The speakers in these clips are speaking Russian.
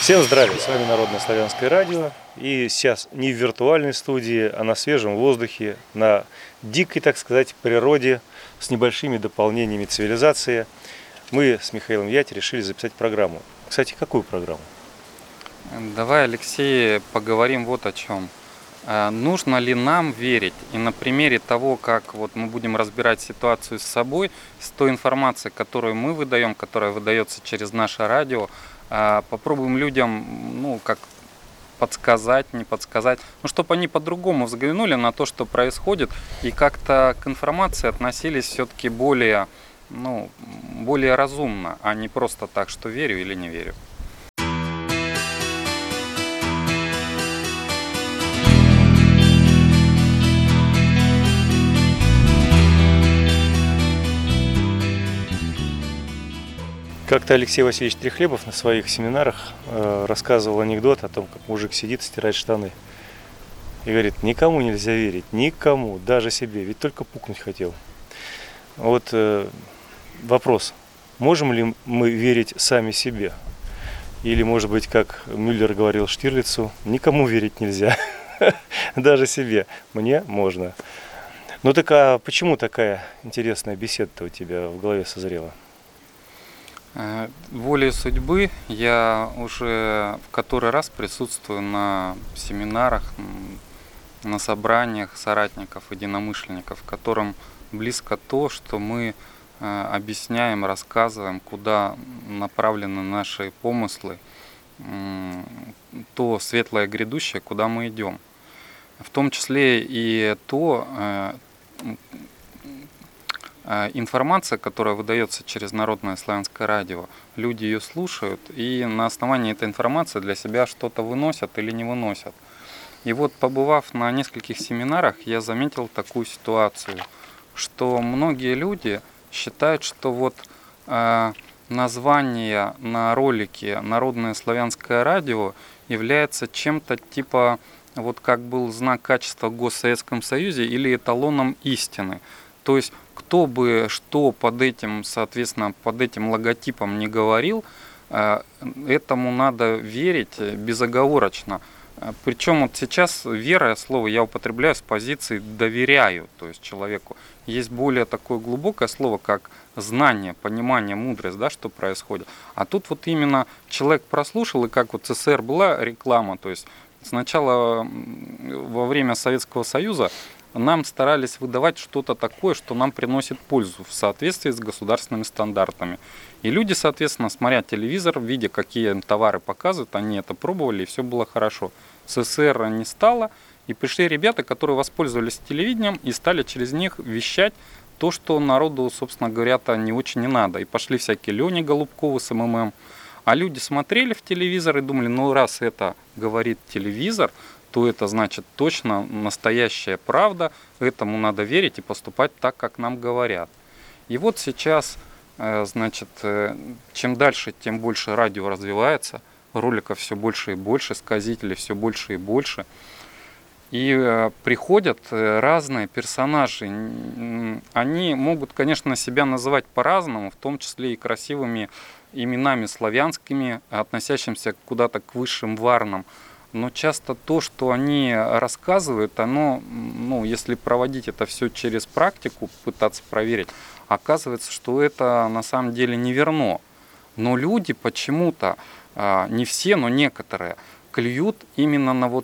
Всем здравия, с вами Народное славянское радио. И сейчас не в виртуальной студии, а на свежем воздухе, на дикой, так сказать, природе, с небольшими дополнениями цивилизации. Мы с Михаилом Яти решили записать программу. Кстати, какую программу? Давай, Алексей, поговорим вот о чем. Нужно ли нам верить? И на примере того, как вот мы будем разбирать ситуацию с собой, с той информацией, которую мы выдаем, которая выдается через наше радио, попробуем людям, как подсказать, не подсказать, чтобы они по-другому взглянули на то, что происходит, и как-то к информации относились все-таки более разумно, а не просто так, что верю или не верю. Как-то Алексей Васильевич Трехлебов на своих семинарах рассказывал анекдот о том, как мужик сидит, стирает штаны. И говорит, никому нельзя верить, никому, даже себе, ведь только пукнуть хотел. Вот вопрос, можем ли мы верить сами себе? Или, может быть, как Мюллер говорил Штирлицу, никому верить нельзя, даже себе, мне можно. Ну так а почему такая интересная беседа-то у тебя в голове созрела? Волей судьбы я уже в который раз присутствую на семинарах, на собраниях соратников, единомышленников, которым близко то, что мы объясняем, рассказываем, куда направлены наши помыслы, то светлое грядущее, куда мы идем. В том числе и информация, которая выдается через Народное славянское радио, люди ее слушают и на основании этой информации для себя что-то выносят или не выносят. И вот, побывав на нескольких семинарах, я заметил такую ситуацию, что многие люди считают, что название на ролике «Народное славянское радио» является чем-то типа, как был знак качества в Госсоветском Союзе или эталоном истины. То есть, кто бы что под этим логотипом не говорил, этому надо верить безоговорочно. Причем сейчас вера, слово я употребляю с позиции «доверяю», то есть человеку. Есть более такое глубокое слово, как знание, понимание, мудрость, что происходит. А тут именно человек прослушал, и как в СССР была реклама, то есть сначала во время Советского Союза нам старались выдавать что-то такое, что нам приносит пользу в соответствии с государственными стандартами. И люди, соответственно, смотря телевизор, видя, какие им товары показывают, они это пробовали, и все было хорошо. СССР не стало, и пришли ребята, которые воспользовались телевидением и стали через них вещать то, что народу, собственно говоря-то не очень не надо. И пошли всякие Лёни Голубковы с МММ. А люди смотрели в телевизор и думали, раз это говорит телевизор, то это значит точно настоящая правда, этому надо верить и поступать так, как нам говорят. И вот сейчас, чем дальше, тем больше радио развивается, роликов все больше и больше, сказителей все больше и больше. И приходят разные персонажи. Они могут, конечно, себя называть по-разному, в том числе и красивыми именами славянскими, относящимися куда-то к высшим варнам. Но часто то, что они рассказывают, оно, если проводить это все через практику, пытаться проверить, оказывается, что это на самом деле неверно. Но люди почему-то, не все, но некоторые, клюют именно на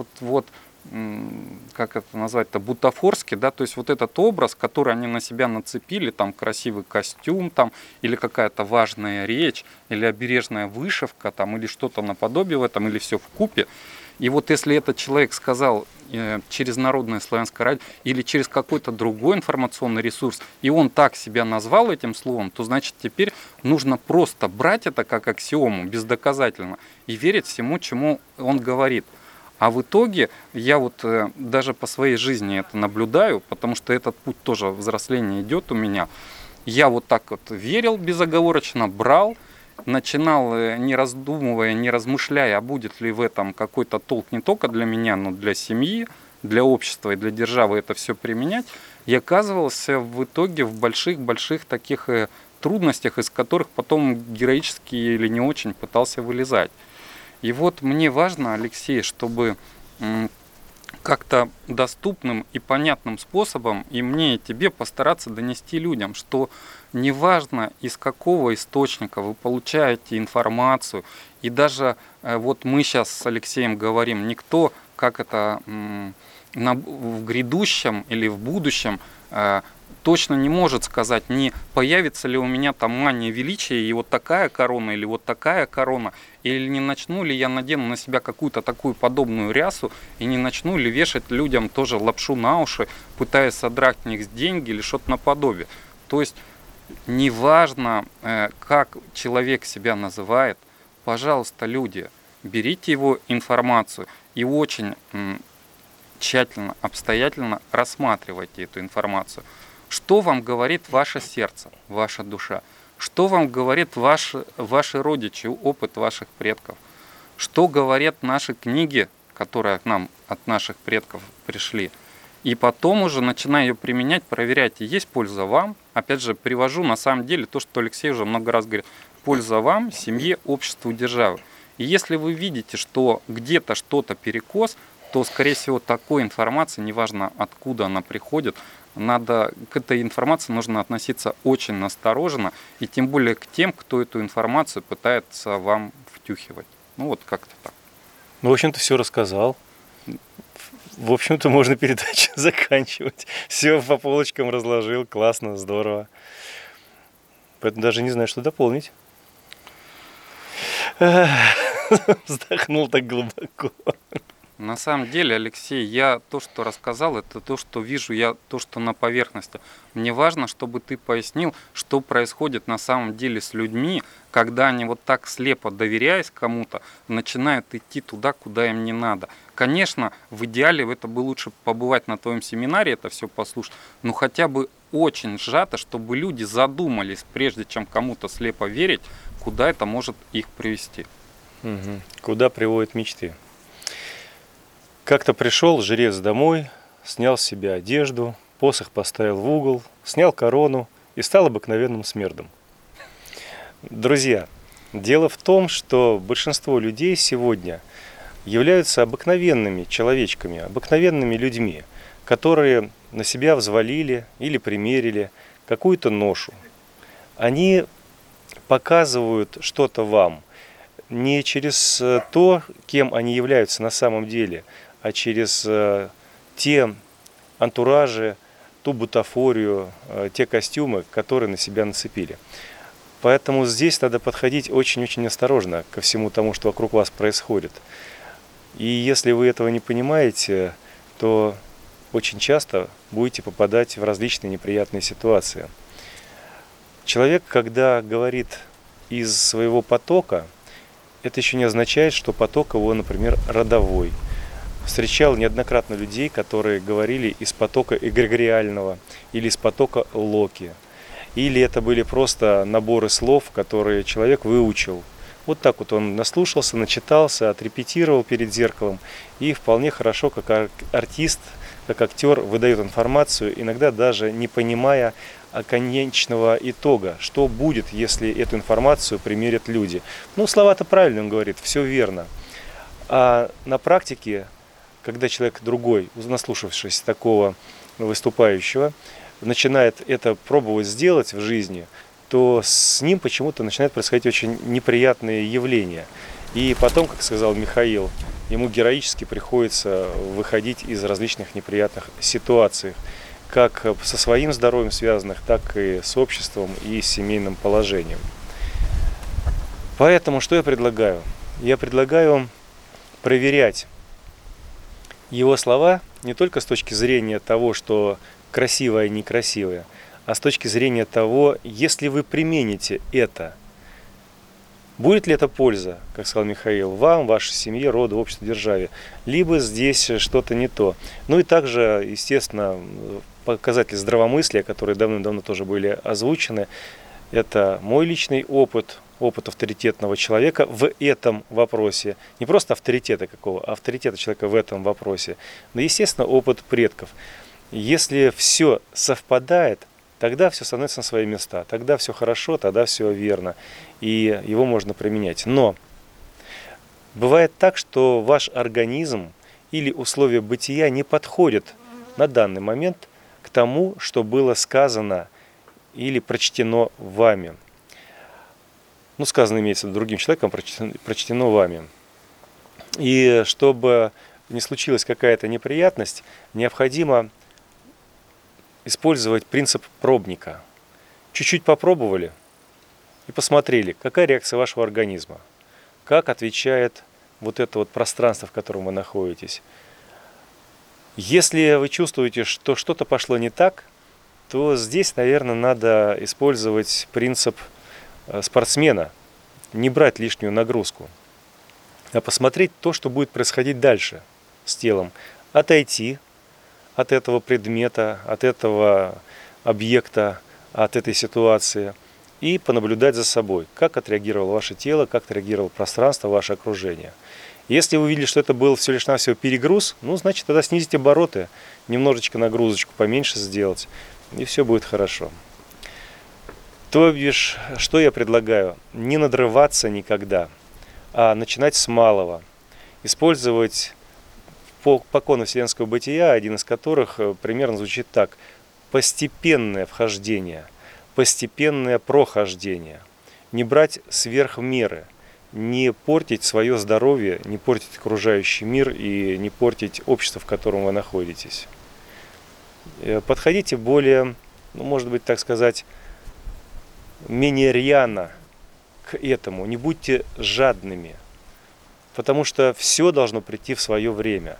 как это назвать-то, бутафорский, то есть этот образ, который они на себя нацепили, там красивый костюм, или какая-то важная речь, или обережная вышивка, или что-то наподобие в этом, или все вкупе. И если этот человек сказал через Народное славянское радио или через какой-то другой информационный ресурс, и он так себя назвал этим словом, то значит теперь нужно просто брать это как аксиому, бездоказательно, и верить всему, чему он говорит. А в итоге я даже по своей жизни это наблюдаю, потому что этот путь тоже взросления идет у меня. Я верил безоговорочно, брал, начинал, не раздумывая, не размышляя, а будет ли в этом какой-то толк не только для меня, но для семьи, для общества и для державы это все применять. И оказывался в итоге в больших-больших таких трудностях, из которых потом героически или не очень пытался вылезать. И вот мне важно, Алексей, чтобы как-то доступным и понятным способом и мне, и тебе постараться донести людям, что неважно, из какого источника вы получаете информацию, и даже вот мы сейчас с Алексеем говорим, никто, как это в грядущем или в будущем точно не может сказать, не появится ли у меня там мания величия и вот такая корона или вот такая корона, или не начну ли я надену на себя какую-то такую подобную рясу и не начну ли вешать людям тоже лапшу на уши, пытаясь содрать с них деньги или что-то наподобие. То есть неважно, как человек себя называет, пожалуйста, люди, берите его информацию и очень тщательно, обстоятельно рассматривайте эту информацию. Что вам говорит ваше сердце, ваша душа? Что вам говорит ваши родичи, опыт ваших предков? Что говорят наши книги, которые к нам от наших предков пришли? И потом уже, начиная ее применять, проверяйте, есть польза вам. Опять же, привожу на самом деле то, что Алексей уже много раз говорит. Польза вам, семье, обществу, державе. И если вы видите, что где-то что-то перекос, то, скорее всего, такой информации, неважно откуда она приходит, к этой информации нужно относиться очень настороженно, и тем более к тем, кто эту информацию пытается вам втюхивать. Ну вот как-то так. Ну, в общем-то, все рассказал. В общем-то, можно передачу заканчивать. Все по полочкам разложил, классно, здорово. Поэтому даже не знаю, что дополнить. Вздохнул так глубоко. На самом деле, Алексей, я то, что рассказал, это то, что вижу, я то, что на поверхности. Мне важно, чтобы ты пояснил, что происходит на самом деле с людьми, когда они вот так слепо доверяясь кому-то, начинают идти туда, куда им не надо. Конечно, в идеале это бы лучше побывать на твоем семинаре, это все послушать, но хотя бы очень сжато, чтобы люди задумались, прежде чем кому-то слепо верить, куда это может их привести. Угу. Куда приводят мечты? Как-то пришел жрец домой, снял с себя одежду, посох поставил в угол, снял корону и стал обыкновенным смердом. Друзья, дело в том, что большинство людей сегодня являются обыкновенными человечками, обыкновенными людьми, которые на себя взвалили или примерили какую-то ношу. Они показывают что-то вам не через то, кем они являются на самом деле, а через те антуражи, ту бутафорию, те костюмы, которые на себя нацепили. Поэтому здесь надо подходить очень-очень осторожно ко всему тому, что вокруг вас происходит. И если вы этого не понимаете, то очень часто будете попадать в различные неприятные ситуации. Человек, когда говорит из своего потока, это еще не означает, что поток его, например, родовой. Встречал неоднократно людей, которые говорили из потока эгрегориального или из потока Локи. Или это были просто наборы слов, которые человек выучил. Вот так вот он наслушался, начитался, отрепетировал перед зеркалом и вполне хорошо, как артист, как актер, выдает информацию, иногда даже не понимая конечного итога, что будет, если эту информацию примерят люди. Ну, слова-то правильно он говорит, все верно. А на практике, когда человек другой, наслушавшись такого выступающего, начинает это пробовать сделать в жизни, то с ним почему-то начинают происходить очень неприятные явления. И потом, как сказал Михаил, ему героически приходится выходить из различных неприятных ситуаций, как со своим здоровьем связанных, так и с обществом и с семейным положением. Поэтому что я предлагаю? Я предлагаю проверять его слова не только с точки зрения того, что красивое и некрасивое, а с точки зрения того, если вы примените это, будет ли это польза, как сказал Михаил, вам, вашей семье, роду, обществу, державе, либо здесь что-то не то. Ну и также, естественно, показатели здравомыслия, которые давным-давно тоже были озвучены, это мой личный опыт, опыт авторитетного человека в этом вопросе. Не просто авторитета какого, а авторитета человека в этом вопросе. Но, естественно, опыт предков. Если все совпадает, тогда все становится на свои места. Тогда все хорошо, тогда все верно. И его можно применять. Но Бывает так, что ваш организм или условия бытия не подходят на данный момент к тому, что было сказано или прочтено вами. Ну, сказано имеется другим человеком, прочтено вами. И чтобы не случилась какая-то неприятность, необходимо использовать принцип пробника. Чуть-чуть попробовали и посмотрели, какая реакция вашего организма, как отвечает вот это вот пространство, в котором вы находитесь. Если вы чувствуете, что что-то пошло не так, то здесь, наверное, надо использовать принцип спортсмена, не брать лишнюю нагрузку, а посмотреть то, что будет происходить дальше с телом, отойти от этого предмета, от этого объекта, от этой ситуации и понаблюдать за собой, как отреагировало ваше тело, как отреагировало пространство, ваше окружение. Если вы увидели, что это был всего лишь навсего перегруз, ну, значит, тогда снизите обороты, немножечко нагрузочку поменьше сделать, и все будет хорошо. То бишь, что я предлагаю? Не надрываться никогда, а начинать с малого. Использовать поконы вселенского бытия, один из которых примерно звучит так: постепенное вхождение, постепенное прохождение. Не брать сверх меры, не портить свое здоровье, не портить окружающий мир и не портить общество, в котором вы находитесь. Подходите более, ну, может быть, так сказать, менее рьяно к этому. Не будьте жадными, потому что все должно прийти в свое время.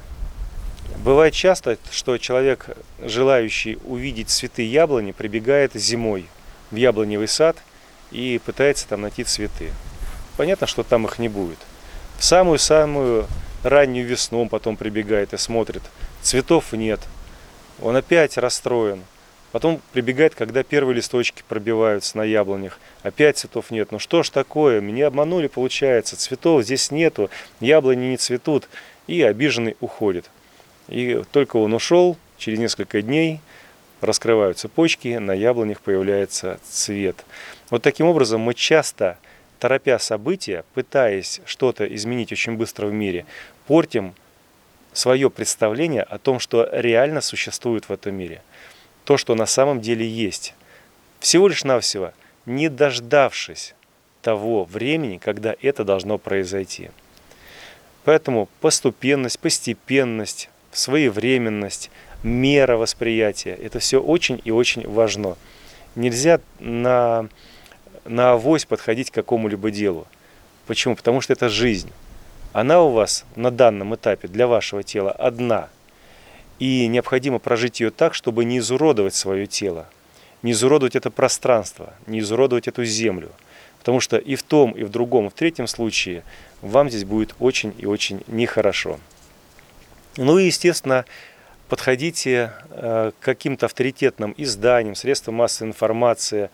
Бывает часто, что человек, желающий увидеть цветы яблони, прибегает зимой в яблоневый сад и пытается там найти цветы. Понятно, что там их не будет. В самую-самую раннюю весну он потом прибегает и смотрит, цветов нет. Он опять расстроен. Потом прибегает, когда первые листочки пробиваются на яблонях. Опять цветов нет. Ну что ж такое? Меня обманули, получается. Цветов здесь нету, яблони не цветут. И обиженный уходит. И только он ушел, через несколько дней раскрываются почки, на яблонях появляется цвет. Вот таким образом мы часто, торопя события, пытаясь что-то изменить очень быстро в мире, портим свое представление о том, что реально существует в этом мире. То, что на самом деле есть. Всего лишь навсего, не дождавшись того времени, когда это должно произойти. Поэтому постепенность, своевременность, мера восприятия – это все очень и очень важно. Нельзя на авось подходить к какому-либо делу. Почему? Потому что это жизнь. Она у вас на данном этапе для вашего тела одна. И необходимо прожить ее так, чтобы не изуродовать свое тело, не изуродовать это пространство, не изуродовать эту землю. Потому что и в том, и в другом, и в третьем случае вам здесь будет очень и очень нехорошо. Ну и, естественно, подходите к каким-то авторитетным изданиям, средствам массовой информации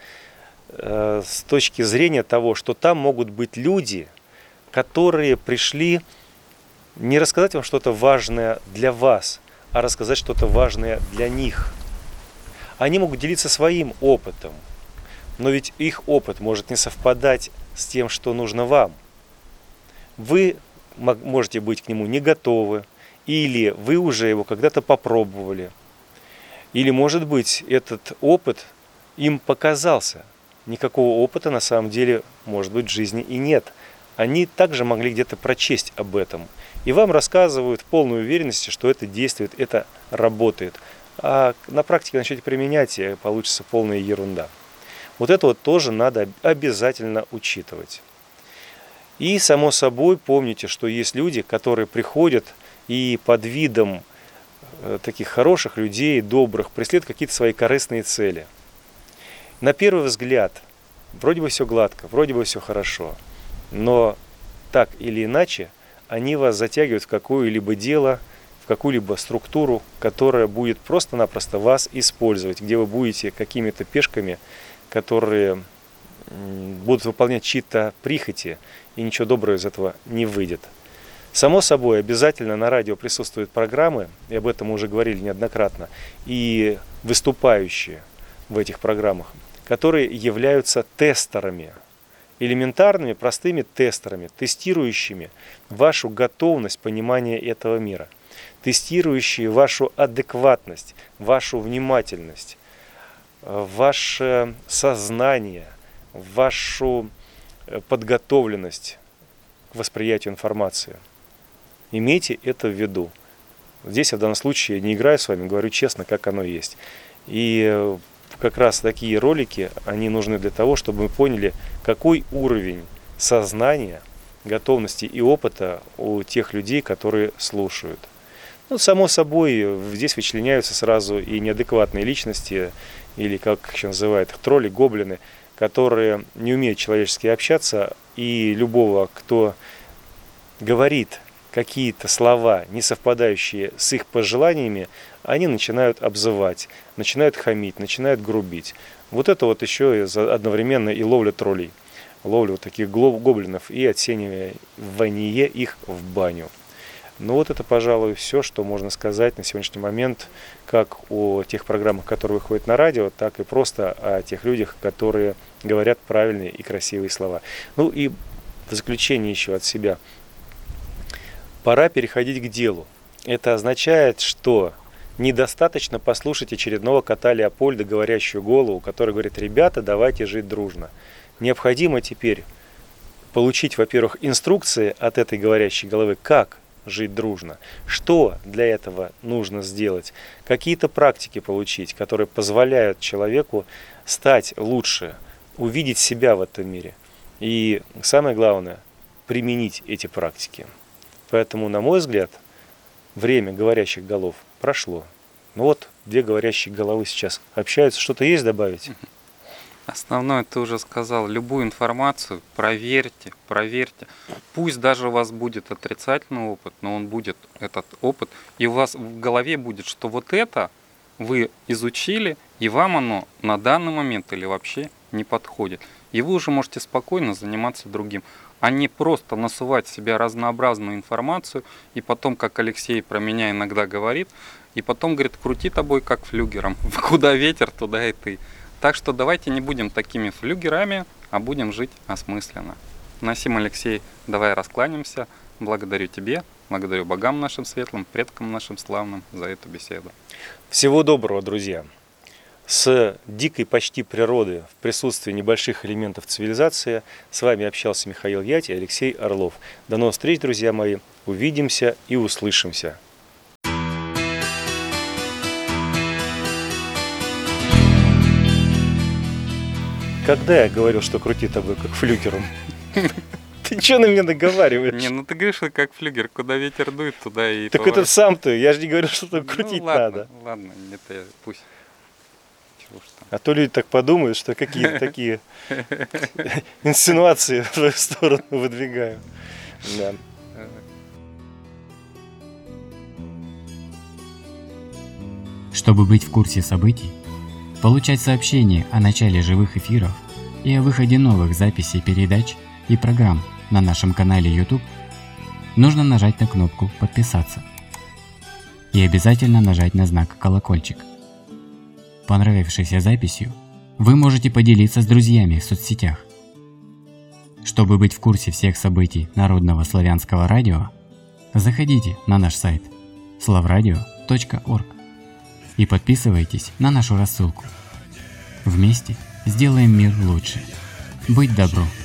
с точки зрения того, что там могут быть люди, которые пришли не рассказать вам что-то важное для вас, а рассказать что-то важное для них. Они могут делиться своим опытом, но ведь их опыт может не совпадать с тем, что нужно вам. Вы можете быть к нему не готовы, или вы уже его когда-то попробовали, или, может быть, этот опыт им показался. Никакого опыта на самом деле, может быть, в жизни и нет. Они также могли где-то прочесть об этом. И вам рассказывают в полной уверенности, что это действует, это работает. А на практике начнете применять, и получится полная ерунда. Вот это вот тоже надо обязательно учитывать. И, само собой, помните, что есть люди, которые приходят и под видом таких хороших людей, добрых, преследуют какие-то свои корыстные цели. На первый взгляд, вроде бы все гладко, вроде бы все хорошо, но так или иначе, они вас затягивают в какое-либо дело, в какую-либо структуру, которая будет просто-напросто вас использовать, где вы будете какими-то пешками, которые будут выполнять чьи-то прихоти, и ничего доброго из этого не выйдет. Само собой, обязательно на радио присутствуют программы, и об этом мы уже говорили неоднократно, и выступающие в этих программах, которые являются тестерами. элементарными, простыми тестерами, тестирующими вашу готовность понимания этого мира, тестирующие вашу адекватность, вашу внимательность, ваше сознание, вашу подготовленность к восприятию информации. Имейте это в виду. Здесь я в данном случае не играю с вами, говорю честно, как оно есть. И как раз такие ролики, они нужны для того, чтобы мы поняли, какой уровень сознания, готовности и опыта у тех людей, которые слушают. Ну, само собой, здесь вычленяются сразу и неадекватные личности, или, как еще называют их, тролли, гоблины, которые не умеют человечески общаться, и любого, кто говорит какие-то слова, не совпадающие с их пожеланиями, они начинают обзывать, начинают хамить, начинают грубить. Вот это вот еще одновременно и ловля троллей, ловля вот таких гоблинов и отсеивание их в баню. Ну вот это, пожалуй, все, что можно сказать на сегодняшний момент, как о тех программах, которые выходят на радио, так и просто о тех людях, которые говорят правильные и красивые слова. Ну и в заключение еще от себя. Пора переходить к делу. Это означает, что недостаточно послушать очередного кота Леопольда, говорящую голову, который говорит: ребята, давайте жить дружно. Необходимо теперь получить, во-первых, инструкции от этой говорящей головы, как жить дружно, что для этого нужно сделать, какие-то практики получить, которые позволяют человеку стать лучше, увидеть себя в этом мире. И самое главное, применить эти практики. Поэтому, на мой взгляд, время говорящих голов прошло. Ну вот, две говорящие головы сейчас общаются. Что-то есть добавить? Основное ты уже сказал. Любую информацию проверьте. Пусть даже у вас будет отрицательный опыт, но он будет, этот опыт, и у вас в голове будет, что вот это вы изучили, и вам оно на данный момент или вообще не подходит. И вы уже можете спокойно заниматься другим, а не просто насувать в себя разнообразную информацию, и потом, как Алексей про меня иногда говорит, и потом говорит: крути тобой как флюгером, куда ветер, туда и ты. Так что давайте не будем такими флюгерами, а будем жить осмысленно. На сим, Алексей, давай раскланяемся. Благодарю тебе, благодарю богам нашим светлым, предкам нашим славным за эту беседу. Всего доброго, друзья! С дикой почти природы в присутствии небольших элементов цивилизации с вами общался Михаил Ять и Алексей Орлов. До новых встреч, друзья мои! Увидимся и услышимся! Когда я говорил, что крути тобой как флюгером? Ты что на меня наговариваешь? Не, ну ты говоришь, как флюгер, куда ветер дует, туда и... Так это сам ты, я же не говорю, что там крутить ладно, надо. Ладно, это пусть. Чего ж там. А то люди так подумают, что какие-то такие инсинуации в твою сторону выдвигаю. Да. Чтобы быть в курсе событий, получать сообщения о начале живых эфиров и о выходе новых записей передач и программ на нашем канале YouTube, нужно нажать на кнопку «Подписаться» и обязательно нажать на знак «Колокольчик». Понравившейся записью вы можете поделиться с друзьями в соцсетях. Чтобы быть в курсе всех событий Народного славянского радио, заходите на наш сайт slavradio.org и подписывайтесь на нашу рассылку. Вместе сделаем мир лучше. Быть добру!